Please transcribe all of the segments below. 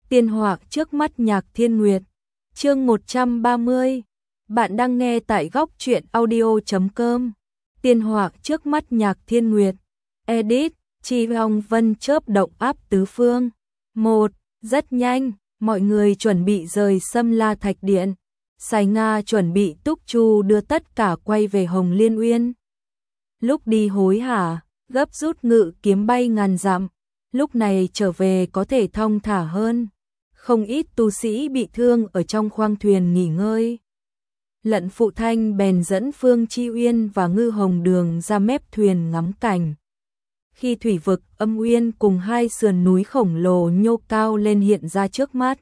Tiên họa trước mắt Nhạc Thiên Nguyệt. Chương 130. Bạn đang nghe tại góc truyện audio.com. Tiên họa trước mắt Nhạc Thiên Nguyệt. Edit, Chi Hồng Vân chớp động áp tứ phương. 1. Rất nhanh, mọi người chuẩn bị rời Sâm La Thạch Điện. Sài Nga chuẩn bị Túc Chu đưa tất cả quay về Hồng Liên Uyên. Lúc đi hối hả, gấp rút ngự kiếm bay ngàn dặm. Lúc này trở về có thể thong thả hơn. Không ít tu sĩ bị thương ở trong khoang thuyền nghỉ ngơi. Lận Phụ Thanh bèn dẫn Phương Chi Uyên và Ngư Hồng Đường ra mép thuyền ngắm cảnh. Khi thủy vực Âm Uyên cùng hai sườn núi khổng lồ nhô cao lên hiện ra trước mắt,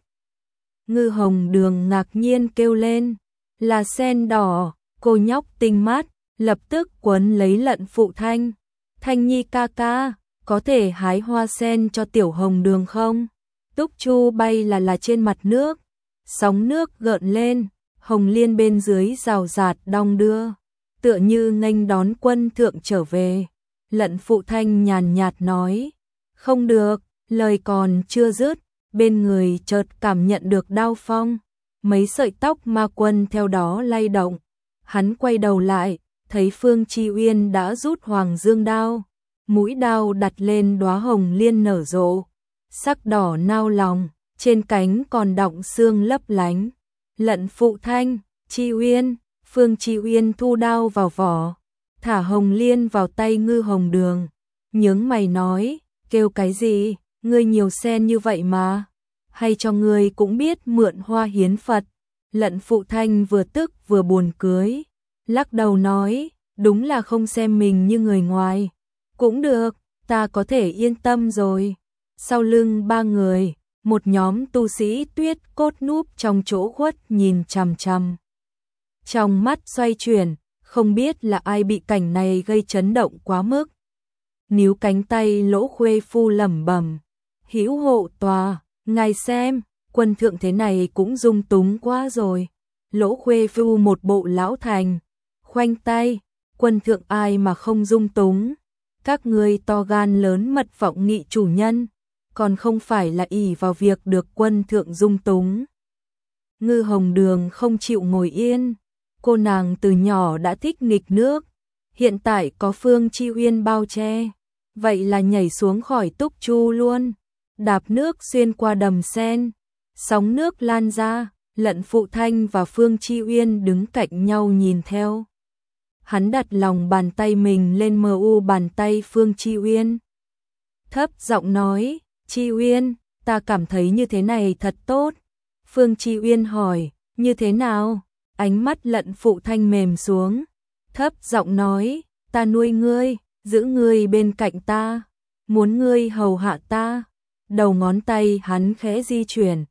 Ngư Hồng Đường ngạc nhiên kêu lên, là sen đỏ. Cô nhóc tinh mắt lập tức quấn lấy Lận Phụ Thanh. Thanh Nhi ca ca, có thể hái hoa sen cho tiểu Hồng Đường không? Túc Chu bay là trên mặt nước, sóng nước gợn lên, Hồng Liên bên dưới rào rạt đong đưa, tựa như nghênh đón quân thượng trở về. Lận Phụ Thanh nhàn nhạt nói, không được. Lời còn chưa dứt, bên người chợt cảm nhận được đao phong, mấy sợi tóc ma quân theo đó lay động. Hắn quay đầu lại, thấy Phương Chi Uyên đã rút Hoàng Dương đao, mũi đao đặt lên đóa hồng liên nở rộ, sắc đỏ nao lòng, trên cánh còn đọng sương lấp lánh. Lận Phụ Thanh, Chi Uyên. Phương Chi Uyên thu đao vào vỏ, thả hồng liên vào tay Ngư Hồng Đường, nhướng mày nói, kêu cái gì, ngươi nhiều sen như vậy mà, hay cho ngươi cũng biết mượn hoa hiến Phật. Lận Phụ Thanh vừa tức vừa buồn cười, lắc đầu nói, đúng là không xem mình như người ngoài. Cũng được, ta có thể yên tâm rồi. Sau lưng ba người, một nhóm tu sĩ tuyết cốt núp trong chỗ khuất nhìn chằm chằm. Trong mắt xoay chuyển, không biết là ai bị cảnh này gây chấn động quá mức. Níu cánh tay Lỗ Khuê Phu lẩm bẩm, hữu hộ tòa, ngài xem, quân thượng thế này cũng dung túng quá rồi. Lỗ Khuê Phu một bộ lão thành, khoanh tay, quân thượng ai mà không dung túng. Các ngươi to gan lớn mật vọng nghị chủ nhân, còn không phải là ỷ vào việc được quân thượng dung túng. Ngư Hồng Đường không chịu ngồi yên, cô nàng từ nhỏ đã thích nghịch nước, hiện tại có Phương Chi Uyên bao che, vậy là nhảy xuống khỏi Túc Chu luôn, đạp nước xuyên qua đầm sen, sóng nước lan ra. Lận Phụ Thanh và Phương Chi Uyên đứng cạnh nhau nhìn theo. Hắn đặt lòng bàn tay mình lên mu bàn tay Phương Chi Uyên, thấp giọng nói, Chi Uyên, ta cảm thấy như thế này thật tốt. Phương Chi Uyên hỏi, như thế nào? Ánh mắt Lận Phụ Thanh mềm xuống, thấp giọng nói, ta nuôi ngươi, giữ ngươi bên cạnh ta, muốn ngươi hầu hạ ta. Đầu ngón tay hắn khẽ di chuyển,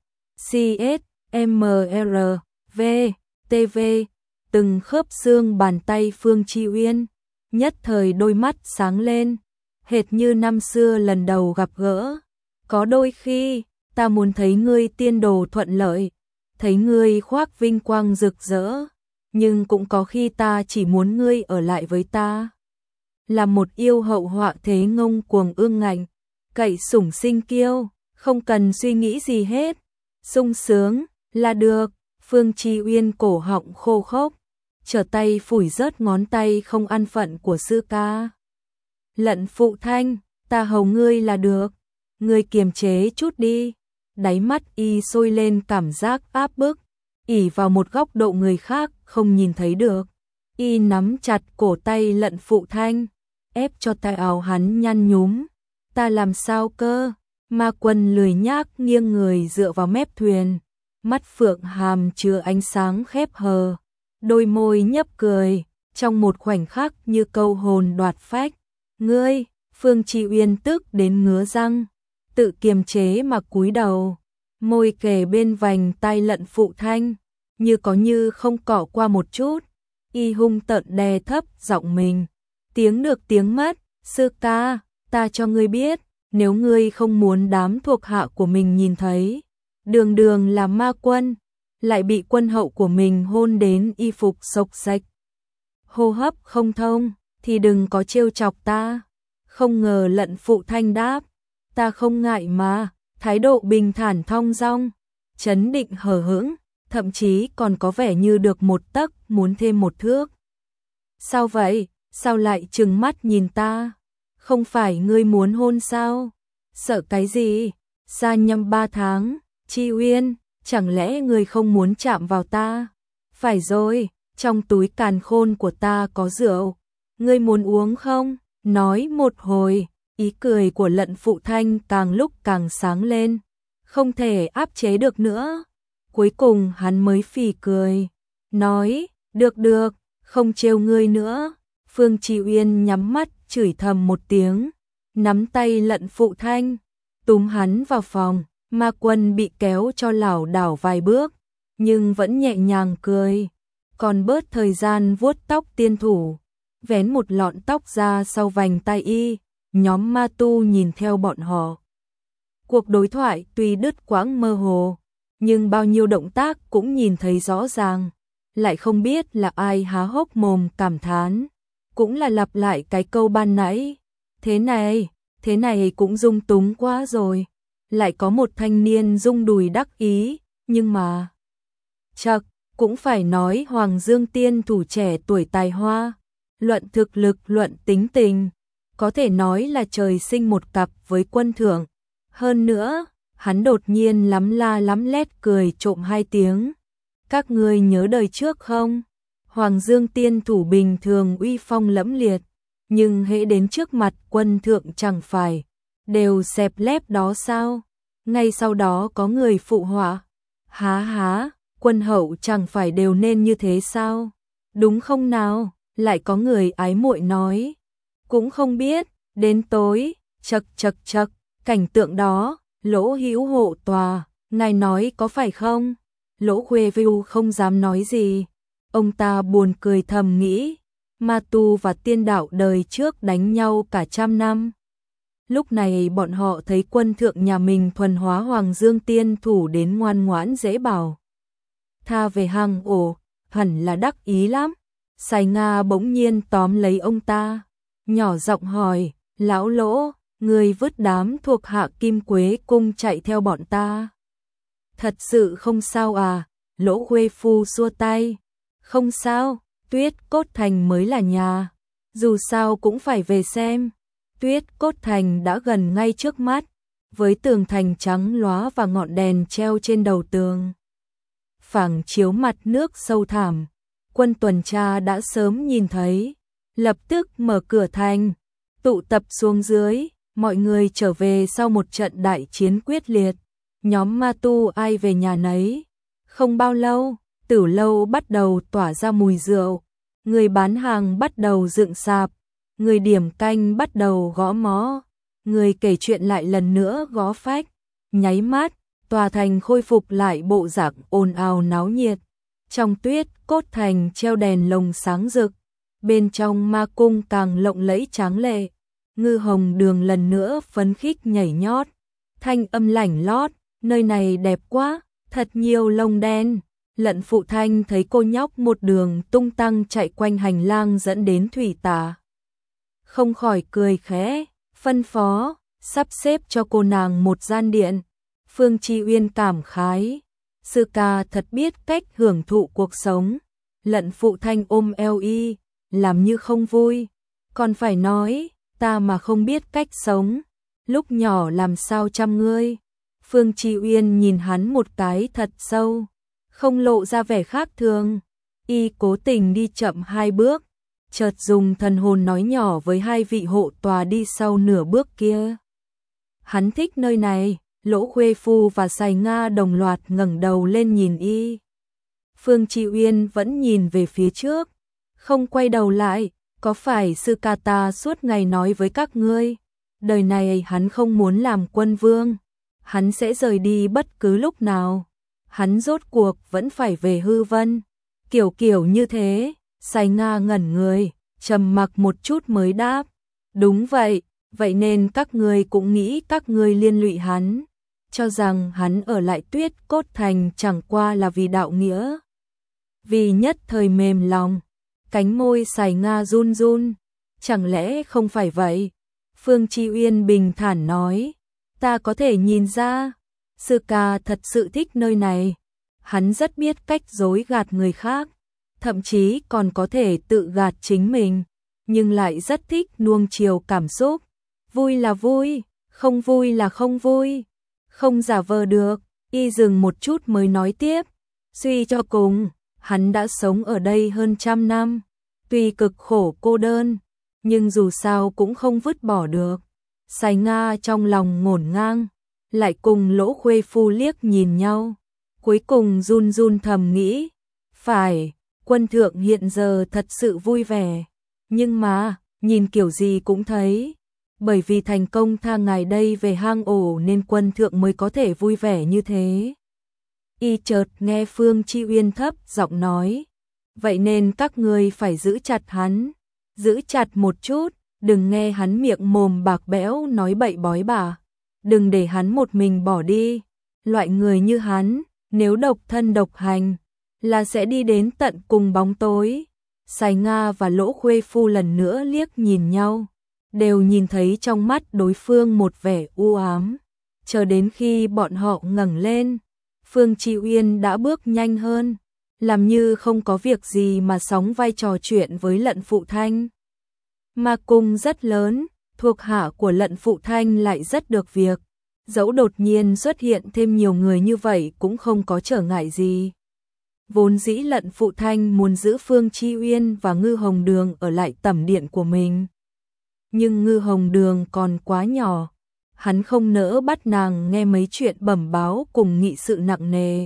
CSMR, TV, từng khớp xương bàn tay Phương Chi Uyên, nhất thời đôi mắt sáng lên, hệt như năm xưa lần đầu gặp gỡ. Có đôi khi, ta muốn thấy ngươi tiên đồ thuận lợi, thấy ngươi khoác vinh quang rực rỡ, nhưng cũng có khi ta chỉ muốn ngươi ở lại với ta. Là một yêu hậu họa thế ngông cuồng ương ngạnh, cậy sủng sinh kiêu, không cần suy nghĩ gì hết, sung sướng là được. Phương Chi Uyên cổ họng khô khốc, trở tay phủi rớt ngón tay không an phận của sư ca. Lận Phụ Thanh, ta hầu ngươi là được, ngươi kiềm chế chút đi. Đáy mắt y sôi lên cảm giác áp bức, ỷ vào một góc độ người khác không nhìn thấy được. Y nắm chặt cổ tay Lận Phụ Thanh, ép cho tay áo hắn nhăn nhúm. Ta làm sao cơ? Ma quân lười nhác nghiêng người dựa vào mép thuyền, mắt phượng hàm chứa ánh sáng khép hờ, đôi môi nhấp cười, trong một khoảnh khắc như câu hồn đoạt phách. Ngươi, Phương Chi Uyên tức đến ngứa răng, tự kiềm chế mà cúi đầu, môi kề bên vành tai Lận Phụ Thanh, như có như không cọ qua một chút. Y hung tợn đè thấp giọng mình, tiếng được tiếng mất, sư ca, ta cho ngươi biết, nếu ngươi không muốn đám thuộc hạ của mình nhìn thấy, đường đường là ma quân, lại bị quân hậu của mình hôn đến y phục xộc xệch, hô hấp không thông, thì đừng có trêu chọc ta. Không ngờ Lận Phụ Thanh đáp, ta không ngại mà, thái độ bình thản thong dong, trấn định hờ hững, thậm chí còn có vẻ như được một tấc muốn thêm một thước. Sao vậy? Sao lại trừng mắt nhìn ta? Không phải ngươi muốn hôn sao? Sợ cái gì? Xa nhăm 3 tháng, Chi Uyên, chẳng lẽ ngươi không muốn chạm vào ta? Phải rồi, trong túi càn khôn của ta có rượu, ngươi muốn uống không? Nói một hồi, ý cười của Lận Phụ Thanh càng lúc càng sáng lên, không thể áp chế được nữa. Cuối cùng hắn mới phì cười, nói, được được, không trêu ngươi nữa. Phương Chi Uyên nhắm mắt chửi thầm một tiếng, nắm tay Lận Phụ Thanh, túm hắn vào phòng. Ma Quân bị kéo cho lảo đảo vài bước, nhưng vẫn nhẹ nhàng cười, còn bớt thời gian vuốt tóc tiên thủ, vén một lọn tóc ra sau vành tai y. Nhóm ma tu nhìn theo bọn họ. Cuộc đối thoại tuy đứt quãng mơ hồ, nhưng bao nhiêu động tác cũng nhìn thấy rõ ràng, lại không biết là ai há hốc mồm cảm thán, cũng là lặp lại cái câu ban nãy, thế này cũng dung túng quá rồi. Lại có một thanh niên rung đùi đắc ý, nhưng mà chậc, cũng phải nói Hoàng Dương tiên thủ trẻ tuổi tài hoa, luận thực lực, luận tính tình, có thể nói là trời sinh một cặp với Quân Thượng. Hơn nữa, hắn đột nhiên lắm la lắm lét cười trộm 2 tiếng. Các ngươi nhớ đời trước không? Hoàng Dương tiên thủ bình thường uy phong lẫm liệt, nhưng hễ đến trước mặt Quân Thượng chẳng phải đều xẹp lép đó sao? Ngay sau đó có người phụ họa, há, Quân hậu chẳng phải đều nên như thế sao? Đúng không nào? Lại có người ái muội nói, cũng không biết. Đến tối, chậc, cảnh tượng đó, Lỗ Hữu hộ tòa, ngài nói có phải không? Lỗ Khuê Vưu không dám nói gì, ông ta buồn cười thầm nghĩ, ma tu và tiên đạo đời trước đánh nhau cả 100 năm. Lúc này bọn họ thấy Quân Thượng nhà mình thuần hóa Hoàng Dương tiên thủ đến ngoan ngoãn dễ bảo. Tha về hang ổ, hẳn là đắc ý lắm. Sài Nga bỗng nhiên tóm lấy ông ta, nhỏ giọng hỏi, lão Lỗ, người vứt đám thuộc hạ Kim Quế cung chạy theo bọn ta. Thật sự không sao à? Lỗ Khuê Phu xua tay, không sao, Tuyết Cốt Thành mới là nhà, dù sao cũng phải về xem. Tuyết Cốt Thành đã gần ngay trước mắt, với tường thành trắng lóa và ngọn đèn treo trên đầu tường phẳng chiếu mặt nước sâu thẳm. Quân tuần tra đã sớm nhìn thấy, lập tức mở cửa thành, tụ tập xuống dưới, mọi người trở về sau một trận đại chiến quyết liệt. Nhóm ma tu ai về nhà nấy. Không bao lâu, tử lâu bắt đầu tỏa ra mùi rượu, người bán hàng bắt đầu dựng sạp, người điểm canh bắt đầu gõ mõ, người kể chuyện lại lần nữa gõ phách. Nháy mắt, tòa thành khôi phục lại bộ dạng ồn ào náo nhiệt. Trong Tuyết Cốt Thành treo đèn lồng sáng rực, bên trong ma cung càng lộng lẫy tráng lệ. Ngư Hồng Đường lần nữa phấn khích nhảy nhót, thanh âm lảnh lót, nơi này đẹp quá, thật nhiều lông đen. Lận Phụ Thanh thấy cô nhóc một đường tung tăng chạy quanh hành lang dẫn đến thủy tà, không khỏi cười khẽ, phân phó, sắp xếp cho cô nàng một gian điện. Phương Chi Uyên cảm khái, sư ca thật biết cách hưởng thụ cuộc sống. Lận Phụ Thanh ôm eo y, làm như không vui, còn phải nói, ta mà không biết cách sống, lúc nhỏ làm sao chăm ngươi. Phương Chi Uyên nhìn hắn một cái thật sâu, không lộ ra vẻ khác thường. Y cố tình đi chậm 2 bước, chợt dùng thần hồn nói nhỏ với 2 vị hộ tòa đi sau nửa bước kia. Hắn thích nơi này. Lỗ Khuê Phu và Sài Nga đồng loạt ngẩng đầu lên nhìn y. Phương Chi Uyên vẫn nhìn về phía trước, không quay đầu lại. Có phải sư ca ta suốt ngày nói với các ngươi, đời này hắn không muốn làm quân vương, hắn sẽ rời đi bất cứ lúc nào, hắn rốt cuộc vẫn phải về Hư Vân. Kiểu như thế. Sài Nga ngẩn người, trầm mặc một chút mới đáp, đúng vậy, vậy nên các ngươi cũng nghĩ các ngươi liên lụy hắn, cho rằng hắn ở lại Tuyết Cốt Thành chẳng qua là vì đạo nghĩa. Vì nhất thời mềm lòng, cánh môi Sài Nga run run, chẳng lẽ không phải vậy? Phương Chi Uyên bình thản nói, Ta có thể nhìn ra, sư ca thật sự thích nơi này. Hắn rất biết cách dối gạt người khác, thậm chí còn có thể tự gạt chính mình, nhưng lại rất thích nuông chiều cảm xúc. Vui là vui, không vui là không vui, không giả vờ được. Y dừng một chút mới nói tiếp, suy cho cùng, hắn đã sống ở đây hơn 100 năm, tuy cực khổ cô đơn, nhưng dù sao cũng không vứt bỏ được. Sài Nga trong lòng ngổn ngang, lại cùng Lỗ Khuê Phu liếc nhìn nhau, cuối cùng run run thầm nghĩ, phải, quân thượng hiện giờ thật sự vui vẻ, nhưng mà, nhìn kiểu gì cũng thấy, bởi vì thành công tha ngài đây về hang ổ nên quân thượng mới có thể vui vẻ như thế. Y chợt nghe Phương Chi Uyên thấp giọng nói, vậy nên các ngươi phải giữ chặt hắn, giữ chặt một chút, đừng nghe hắn miệng mồm bạc bẽo nói bậy bói bả, đừng để hắn một mình bỏ đi. Loại người như hắn, nếu độc thân độc hành, là sẽ đi đến tận cùng bóng tối. Sài Nga và Lỗ Khuê Phu lần nữa liếc nhìn nhau, đều nhìn thấy trong mắt đối phương một vẻ u ám. Chờ đến khi bọn họ ngẩng lên, Phương Chi Uyên đã bước nhanh hơn, làm như không có việc gì mà sóng vai trò chuyện với Lận Phụ Thanh. Ma cung rất lớn, thuộc hạ của Lận Phụ Thanh lại rất được việc, dẫu đột nhiên xuất hiện thêm nhiều người như vậy cũng không có trở ngại gì. Vốn dĩ Lận Phụ Thanh muốn giữ Phương Chi Uyên và Ngư Hồng Đường ở lại tẩm điện của mình. Nhưng Ngư Hồng Đường còn quá nhỏ, hắn không nỡ bắt nàng nghe mấy chuyện bẩm báo cùng nghị sự nặng nề.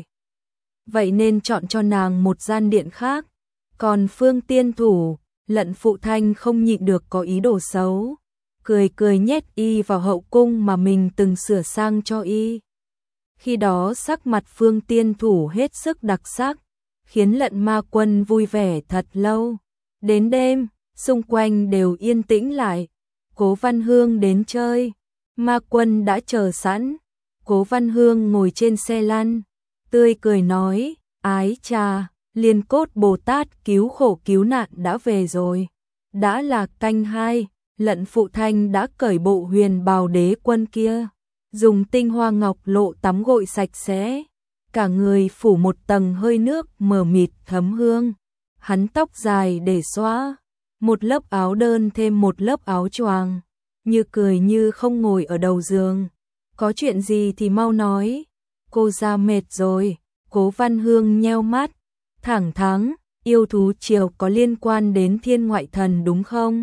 Vậy nên chọn cho nàng một gian điện khác. Còn Phương Tiên Thủ, Lận Phụ Thanh không nhịn được có ý đồ xấu, cười cười nhét y vào hậu cung mà mình từng sửa sang cho y. Khi đó sắc mặt Phương Tiên Thủ hết sức đặc sắc, khiến Lận Ma Quân vui vẻ thật lâu. Đến đêm, xung quanh đều yên tĩnh lại. Cố Văn Hương đến chơi, Ma Quân đã chờ sẵn. Cố Văn Hương ngồi trên xe lăn, tươi cười nói, ái chà, Liên Cốt Bồ Tát cứu khổ cứu nạn đã về rồi. Đã là canh 2, Lận Phụ Thanh đã cởi bộ huyền bào đế quân kia, dùng tinh hoa ngọc lộ tắm gội sạch sẽ, cả người phủ một tầng hơi nước mờ mịt thấm hương. Hắn tóc dài để xóa, một lớp áo đơn thêm một lớp áo choàng, như cười như không ngồi ở đầu giường. Có chuyện gì thì mau nói, cô ra mệt rồi. Cố Văn Hương nheo mắt, thẳng thắn, yêu thú triều có liên quan đến Thiên Ngoại Thần đúng không?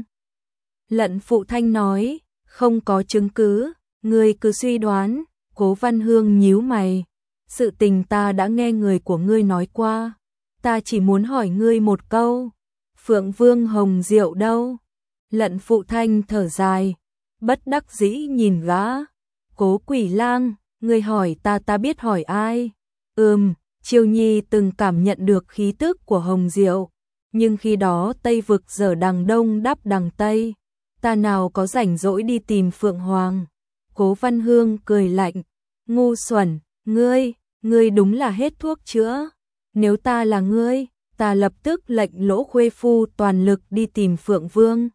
Lận Phụ Thanh nói, không có chứng cứ, ngươi cứ suy đoán. Cố Văn Hương nhíu mày, sự tình ta đã nghe người của ngươi nói qua, ta chỉ muốn hỏi ngươi một câu, Phượng Vương Hồng Diệu đâu? Lận Phụ Thanh thở dài, bất đắc dĩ nhìn gã. Cố Quỷ Lang, ngươi hỏi ta biết hỏi ai? Chiêu Nhi từng cảm nhận được khí tức của Hồng Diệu, nhưng khi đó Tây vực dở đằng Đông đắp đằng Tây, ta nào có rảnh rỗi đi tìm Phượng Hoàng. Cố Văn Hương cười lạnh, ngu xuẩn, ngươi đúng là hết thuốc chữa. Nếu ta là ngươi, ta lập tức lệnh Lỗ Khuê Phu toàn lực đi tìm Phượng Vương.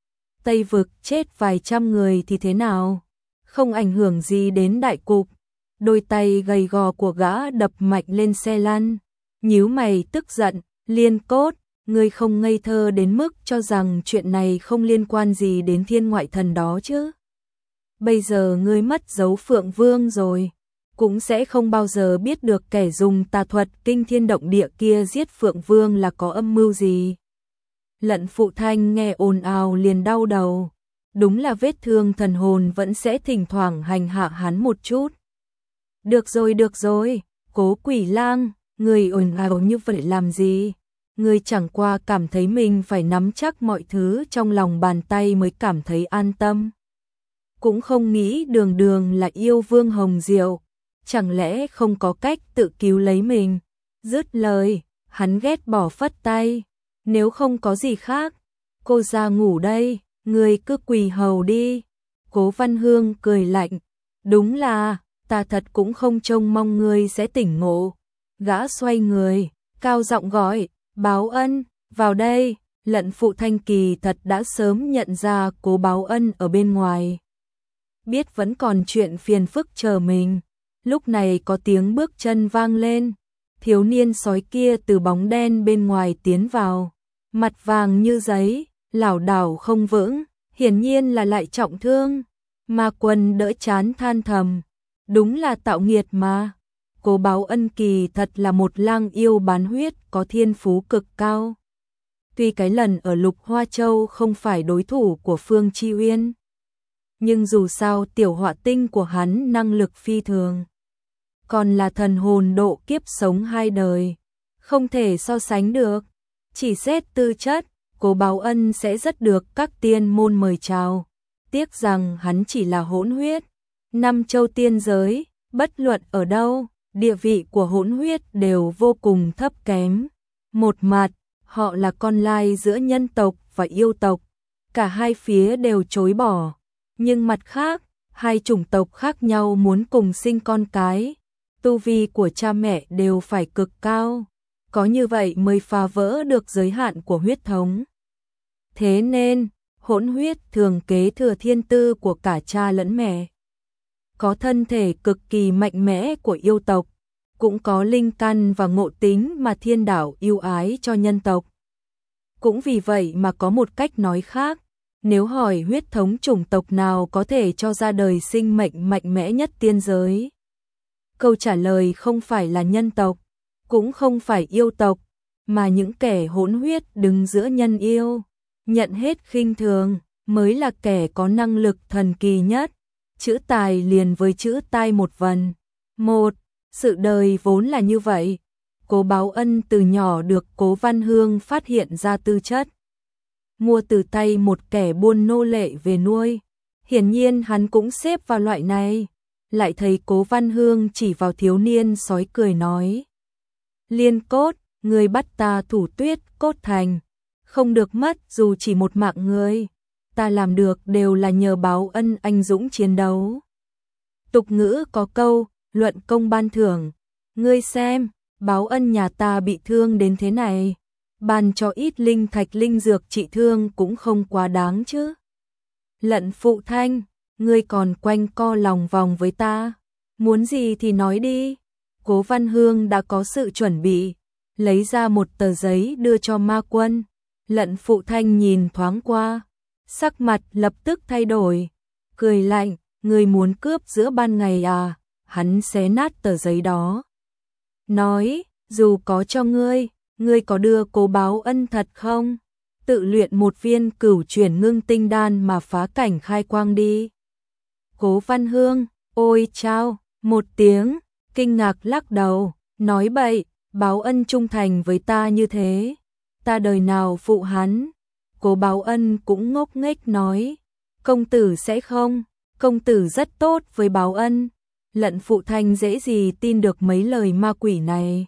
Tây vực chết vài trăm người thì thế nào? Không ảnh hưởng gì đến đại cục. Đôi tay gầy gò của gã đập mạnh lên xe lăn, nhíu mày tức giận, Liên Cốt, ngươi không ngây thơ đến mức cho rằng chuyện này không liên quan gì đến Thiên Ngoại Thần đó chứ. Bây giờ ngươi mất dấu Phượng Vương rồi, cũng sẽ không bao giờ biết được kẻ dùng tà thuật kinh thiên động địa kia giết Phượng Vương là có âm mưu gì. Lận Phụ Thanh nghe ồn ào liền đau đầu, đúng là vết thương thần hồn vẫn sẽ thỉnh thoảng hành hạ hắn một chút. Được rồi, Cố Quỷ Lang, người ồn ào như vậy làm gì? Người chẳng qua cảm thấy mình phải nắm chắc mọi thứ trong lòng bàn tay mới cảm thấy an tâm. Cũng không nghĩ đường đường là yêu Vương Hồng Diệu, chẳng lẽ không có cách tự cứu lấy mình? Dứt lời, hắn ghét bỏ phất tay, nếu không có gì khác, cô ra ngủ đây, người cứ quỳ hầu đi. Cố Văn Hương cười lạnh, đúng là ta thật cũng không trông mong ngươi sẽ tỉnh ngộ. Gã xoay người, cao giọng gọi, Báo Ân, vào đây. Lận Phụ Thanh kỳ thật đã sớm nhận ra Cố Báo Ân ở bên ngoài. biết vẫn còn chuyện phiền phức chờ mình. Lúc này có tiếng bước chân vang lên, thiếu niên sói kia từ bóng đen bên ngoài tiến vào, mặt vàng như giấy, lảo đảo không vững, hiển nhiên là lại trọng thương. Ma Quân đỡ chán than thầm, đúng là tạo nghiệt mà. Cố Báo Ân kỳ thật là một lang yêu bán huyết có thiên phú cực cao. Tuy cái lần ở Lục Hoa Châu không phải đối thủ của Phương Chi Uyên, nhưng dù sao tiểu họa tinh của hắn năng lực phi thường. Còn là thần hồn độ kiếp sống 2 đời, không thể so sánh được. Chỉ xét tư chất, Cố Báo Ân sẽ rất được các tiên môn mời chào. Tiếc rằng hắn chỉ là hỗn huyết. 5 châu tiên giới, bất luận ở đâu, địa vị của hỗn huyết đều vô cùng thấp kém. Một mặt, họ là con lai giữa nhân tộc và yêu tộc, cả hai phía đều chối bỏ. Nhưng mặt khác, hai chủng tộc khác nhau muốn cùng sinh con cái, tu vi của cha mẹ đều phải cực cao, có như vậy mới phá vỡ được giới hạn của huyết thống. Thế nên, hỗn huyết thường kế thừa thiên tư của cả cha lẫn mẹ. Có thân thể cực kỳ mạnh mẽ của yêu tộc, cũng có linh căn và ngộ tính mà thiên đạo yêu ái cho nhân tộc. Cũng vì vậy mà có một cách nói khác, nếu hỏi huyết thống chủng tộc nào có thể cho ra đời sinh mệnh mạnh mẽ nhất tiên giới, câu trả lời không phải là nhân tộc, cũng không phải yêu tộc, mà những kẻ hỗn huyết đứng giữa nhân yêu, nhận hết khinh thường, mới là kẻ có năng lực thần kỳ nhất. Chữ tài liền với chữ tai một vần. Một, sự đời vốn là như vậy. Cố Báo Ân từ nhỏ được Cố Văn Hương phát hiện ra tư chất, mua từ tay một kẻ buôn nô lệ về nuôi. Hiển nhiên hắn cũng xếp vào loại này. Lại thấy Cố Văn Hương chỉ vào thiếu niên sói cười nói: Liên Cốt, ngươi bắt ta thủ Tuyết Cốt Thành, không được mất dù chỉ một mạng người. Ta làm được đều là nhờ Báo Ân anh dũng chiến đấu. Tục ngữ có câu, luận công ban thưởng. Ngươi xem, Báo Ân nhà ta bị thương đến thế này, ban cho ít linh thạch linh dược trị thương cũng không quá đáng chứ. Lận Phụ Thanh, ngươi còn quanh co lòng vòng với ta, muốn gì thì nói đi. Cố Văn Hương đã có sự chuẩn bị, lấy ra một tờ giấy đưa cho Ma Quân. Lận Phụ Thanh nhìn thoáng qua, sắc mặt lập tức thay đổi, cười lạnh: ngươi muốn cướp giữa ban ngày à? Hắn xé nát tờ giấy đó, nói: dù có cho ngươi, ngươi có đưa Cố Báo Ân thật không? Tự luyện một viên cửu chuyển ngưng tinh đan mà phá cảnh khai quang đi. Cố Văn Hương, ôi chao, một tiếng, kinh ngạc lắc đầu, nói bậy, Báo Ân trung thành với ta như thế, ta đời nào phụ hắn. Cố Báo Ân cũng ngốc nghếch nói: công tử sẽ không, công tử rất tốt với Báo Ân. Lận Phụ Thanh dễ gì tin được mấy lời ma quỷ này.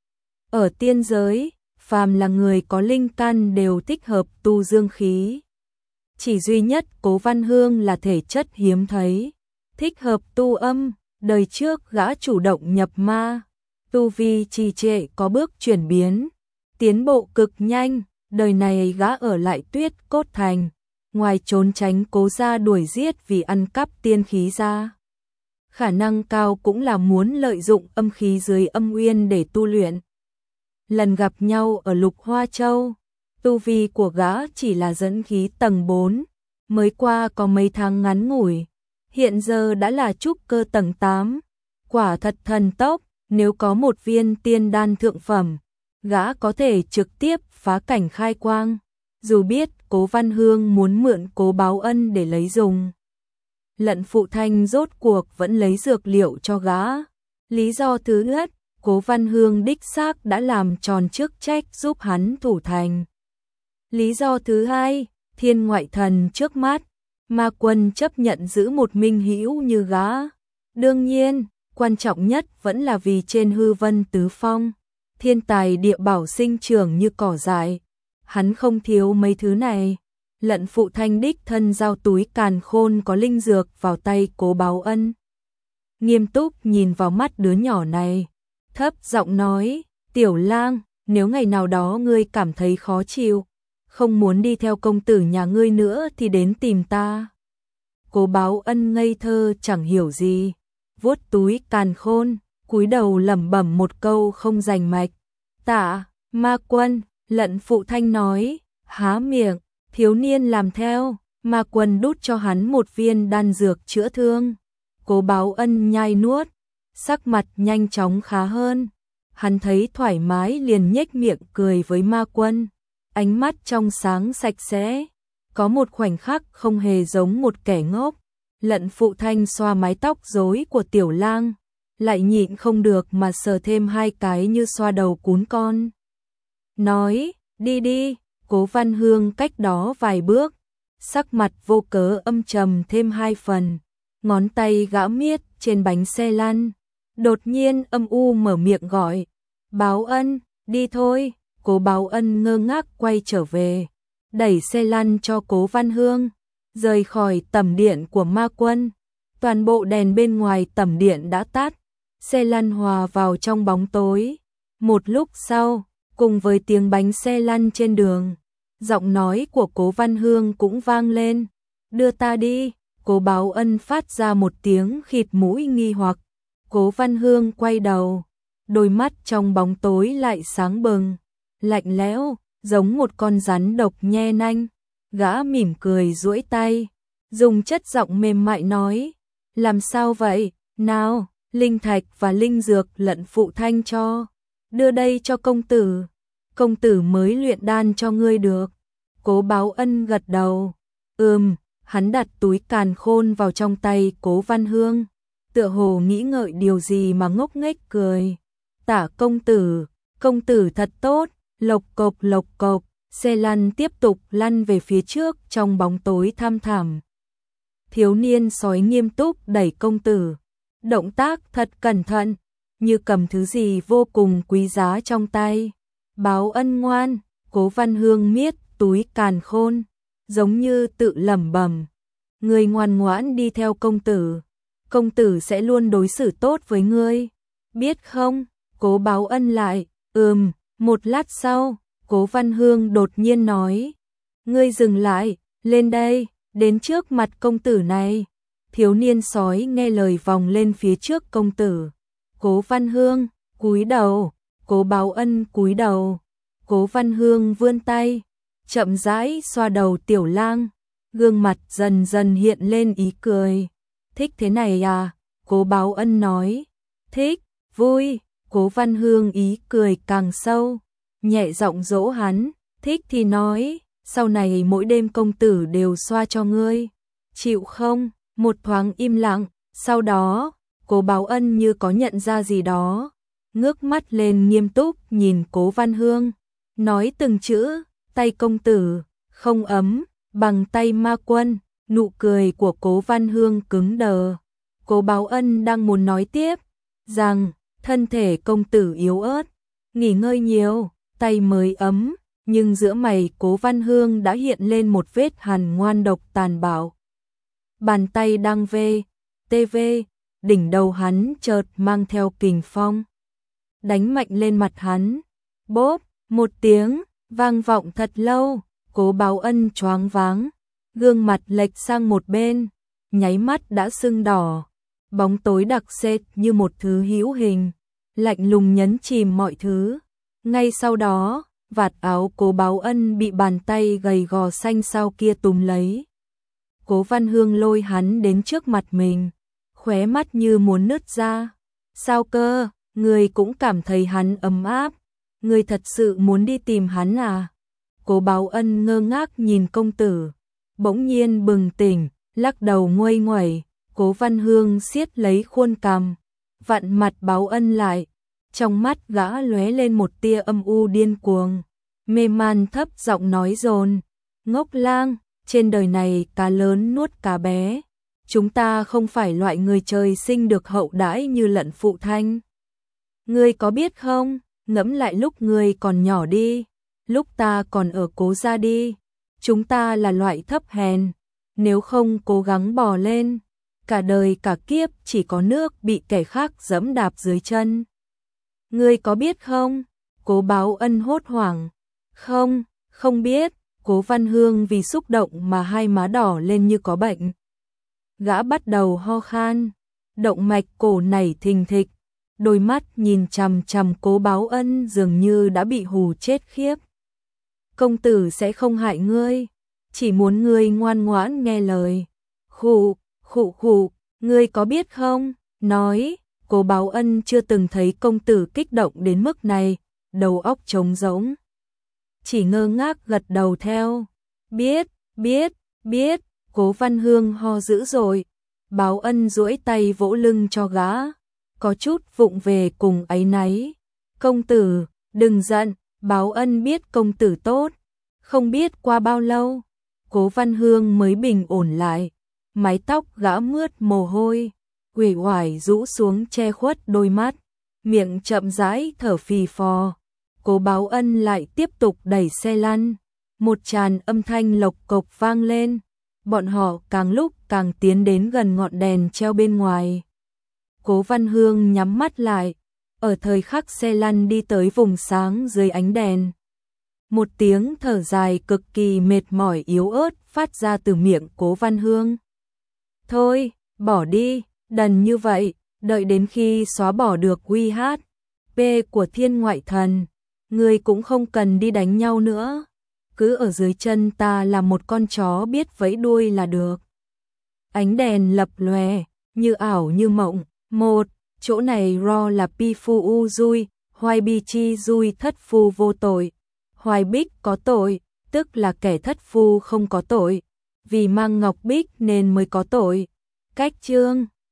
Ở tiên giới, phàm là người có linh căn đều thích hợp tu dương khí. Chỉ duy nhất Cố Văn Hương là thể chất hiếm thấy, thích hợp tu âm. Đời trước gã chủ động nhập ma, tu vi trì trệ có bước chuyển biến, tiến bộ cực nhanh. Đời này gã ở lại Tuyết Cốt Thành, ngoài trốn tránh Cố gia đuổi giết vì ăn cắp tiên khí ra, khả năng cao cũng là muốn lợi dụng âm khí dưới âm uyên để tu luyện. Lần gặp nhau ở Lục Hoa Châu, tu vi của gã chỉ là dẫn khí tầng 4, mới qua có mấy tháng ngắn ngủi, hiện giờ đã là trúc cơ tầng 8, quả thật thần tốc. Nếu có một viên tiên đan thượng phẩm, gã có thể trực tiếp phá cảnh khai quang. Dù biết Cố Văn Hương muốn mượn Cố Báo Ân để lấy dùng, Lận Phụ Thanh rốt cuộc vẫn lấy dược liệu cho gã. Lý do thứ nhất, Cố Văn Hương đích xác đã làm tròn chức trách giúp hắn thủ thành. Lý do thứ hai, thiên ngoại thần trước mắt, Ma Quân chấp nhận giữ một minh hữu như gã. Đương nhiên, quan trọng nhất vẫn là vì trên hư vân tứ phong, thiên tài địa bảo sinh trưởng như cỏ dại. Hắn không thiếu mấy thứ này. Lận Phụ Thanh đích thân giao túi càn khôn có linh dược vào tay Cố Báo Ân, nghiêm túc nhìn vào mắt đứa nhỏ này, thấp giọng nói: Tiểu lang, nếu ngày nào đó ngươi cảm thấy khó chịu, không muốn đi theo công tử nhà ngươi nữa thì đến tìm ta. Cố Báo Ân ngây thơ chẳng hiểu gì, vuốt túi càn khôn, cúi đầu lẩm bẩm một câu không rành mạch. Tạ, Ma Quân, Lận Phụ Thanh nói, há miệng, thiếu niên làm theo, Ma Quân đút cho hắn một viên đan dược chữa thương. Cố Báo Ân nhai nuốt, sắc mặt nhanh chóng khá hơn. Hắn thấy thoải mái liền nhếch miệng cười với Ma Quân, ánh mắt trong sáng sạch sẽ, có một khoảnh khắc không hề giống một kẻ ngốc. Lận Phụ Thanh xoa mái tóc rối của Tiểu Lang, lại nhịn không được mà sờ thêm hai cái như xoa đầu cún con. Nói, đi đi. Cố Văn Hương cách đó vài bước, sắc mặt vô cớ âm trầm thêm hai phần, ngón tay gã miết trên bánh xe lăn, đột nhiên âm u mở miệng gọi, Báo Ân, đi thôi. Cố Báo Ân ngơ ngác quay trở về, đẩy xe lăn cho Cố Văn Hương, rời khỏi tầm điện của Ma Quân. Toàn bộ đèn bên ngoài tầm điện đã tắt, xe lăn hòa vào trong bóng tối. Một lúc sau, cùng với tiếng bánh xe lăn trên đường, giọng nói của Cố Văn Hương cũng vang lên, đưa ta đi. Cố Báo Ân phát ra một tiếng khịt mũi nghi hoặc. Cố Văn Hương quay đầu, đôi mắt trong bóng tối lại sáng bừng, lạnh lẽo, giống một con rắn độc nhe nanh. Gã mỉm cười duỗi tay, dùng chất giọng mềm mại nói, làm sao vậy, nào, linh thạch và linh dược Lận Phụ Thanh cho, đưa đây cho công tử mới luyện đan cho ngươi được. Cố Báo Ân gật đầu, hắn đặt túi càn khôn vào trong tay Cố Văn Hương, tựa hồ nghĩ ngợi điều gì mà ngốc nghếch cười. Tả công tử thật tốt. Lộc cộc, xe lăn tiếp tục lăn về phía trước trong bóng tối thăm thẳm. Thiếu niên sói nghiêm túc đẩy công tử, động tác thật cẩn thận, như cầm thứ gì vô cùng quý giá trong tay. Báo Ân ngoan. Cố Văn Hương miết túi càn khôn, giống như tự lẩm bẩm, ngươi ngoan ngoãn đi theo công tử sẽ luôn đối xử tốt với ngươi, biết không? Cố Báo Ân lại, một lát sau, Cố Văn Hương đột nhiên nói, ngươi dừng lại, lên đây, đến trước mặt công tử này. Thiếu niên sói nghe lời vòng lên phía trước công tử. Cố Văn Hương, cúi đầu. Cố Báo Ân cúi đầu. Cố Văn Hương vươn tay, chậm rãi xoa đầu Tiểu Lang, gương mặt dần dần hiện lên ý cười. Thích thế này à? Cố Báo Ân nói. Thích, vui. Cố Văn Hương ý cười càng sâu, nhẹ giọng dỗ hắn, thích thì nói, sau này mỗi đêm công tử đều xoa cho ngươi, chịu không? Một thoáng im lặng, sau đó, Cố Báo Ân như có nhận ra gì đó, ngước mắt lên nghiêm túc nhìn Cố Văn Hương, nói từng chữ, tay công tử, không ấm, bằng tay Ma Quân. Nụ cười của Cố Văn Hương cứng đờ. Cố Báo Ân đang muốn nói tiếp, rằng, thân thể công tử yếu ớt, nghỉ ngơi nhiều, tay mới ấm, nhưng giữa mày Cố Văn Hương đã hiện lên một vết hằn ngoan độc tàn bạo. Bàn tay đang tv, đỉnh đầu hắn chợt mang theo kình phong, đánh mạnh lên mặt hắn. Bốp, một tiếng, vang vọng thật lâu, Cố Báo Ân choáng váng, gương mặt lệch sang một bên, nháy mắt đã sưng đỏ. Bóng tối đặc sệt như một thứ hữu hình, lạnh lùng nhấn chìm mọi thứ. Ngay sau đó, vạt áo Cố Báo Ân bị bàn tay gầy gò xanh xao kia túm lấy. Cố Văn Hương lôi hắn đến trước mặt mình, khóe mắt như muốn nứt ra. Sao cơ, người cũng cảm thấy hắn ấm áp, người thật sự muốn đi tìm hắn à? Cố Báo Ân ngơ ngác nhìn công tử, bỗng nhiên bừng tỉnh, lắc đầu nguây nguẩy. Cố Văn Hương siết lấy khuôn cằm, vặn mặt Báo Ân lại, trong mắt gã lóe lên một tia âm u điên cuồng, mê man thấp giọng nói dồn, ngốc lang, trên đời này cá lớn nuốt cá bé, chúng ta không phải loại người trời sinh được hậu đãi như Lận Phụ Thanh. Ngươi có biết không, ngẫm lại lúc ngươi còn nhỏ đi, lúc ta còn ở Cố gia đi, chúng ta là loại thấp hèn, nếu không cố gắng bò lên, cả đời cả kiếp chỉ có nước bị kẻ khác giẫm đạp dưới chân. Ngươi có biết không? Cố Báo Ân hốt hoảng. Không biết. Cố Văn Hương vì xúc động mà hai má đỏ lên như có bệnh. gã bắt đầu ho khan, động mạch cổ nảy thình thịch, đôi mắt nhìn chằm chằm Cố Báo Ân dường như đã bị hù chết khiếp. Công tử sẽ không hại ngươi, chỉ muốn ngươi ngoan ngoãn nghe lời. Khụ, khụ khụ, ngươi có biết không? Nói, Cố Báo Ân chưa từng thấy công tử kích động đến mức này, đầu óc trống rỗng. Chỉ ngơ ngác gật đầu theo. Biết, biết, biết, Cố Văn Hương ho dữ rồi. Báo Ân duỗi tay vỗ lưng cho gã, có chút vụng về cùng áy náy. Công tử, đừng giận, Báo Ân biết công tử tốt. Không biết qua bao lâu, Cố Văn Hương mới bình ổn lại, mái tóc gã mướt mồ hôi, uể oải rũ xuống che khuất đôi mắt, miệng chậm rãi thở phì phò. Cố Báo Ân lại tiếp tục đẩy xe lăn, một tràn âm thanh lộc cộc vang lên, bọn họ càng lúc càng tiến đến gần ngọn đèn treo bên ngoài. Cố Văn Hương nhắm mắt lại, ở thời khắc xe lăn đi tới vùng sáng dưới ánh đèn. Một tiếng thở dài cực kỳ mệt mỏi yếu ớt phát ra từ miệng Cố Văn Hương. Thôi, bỏ đi, đần như vậy, đợi đến khi xóa bỏ được UHP của Thiên Ngoại Thần, ngươi cũng không cần đi đánh nhau nữa. Cứ ở dưới chân ta là một con chó biết vẫy đuôi là được. Ánh đèn lập lòe, như ảo như mộng. Một, chỗ này ro là pi phu u dui, hoài bi chi dui thất phu vô tội. Hoài Bích có tội, tức là kẻ thất phu không có tội, vì mang ngọc bích nên mới có tội. Cách chương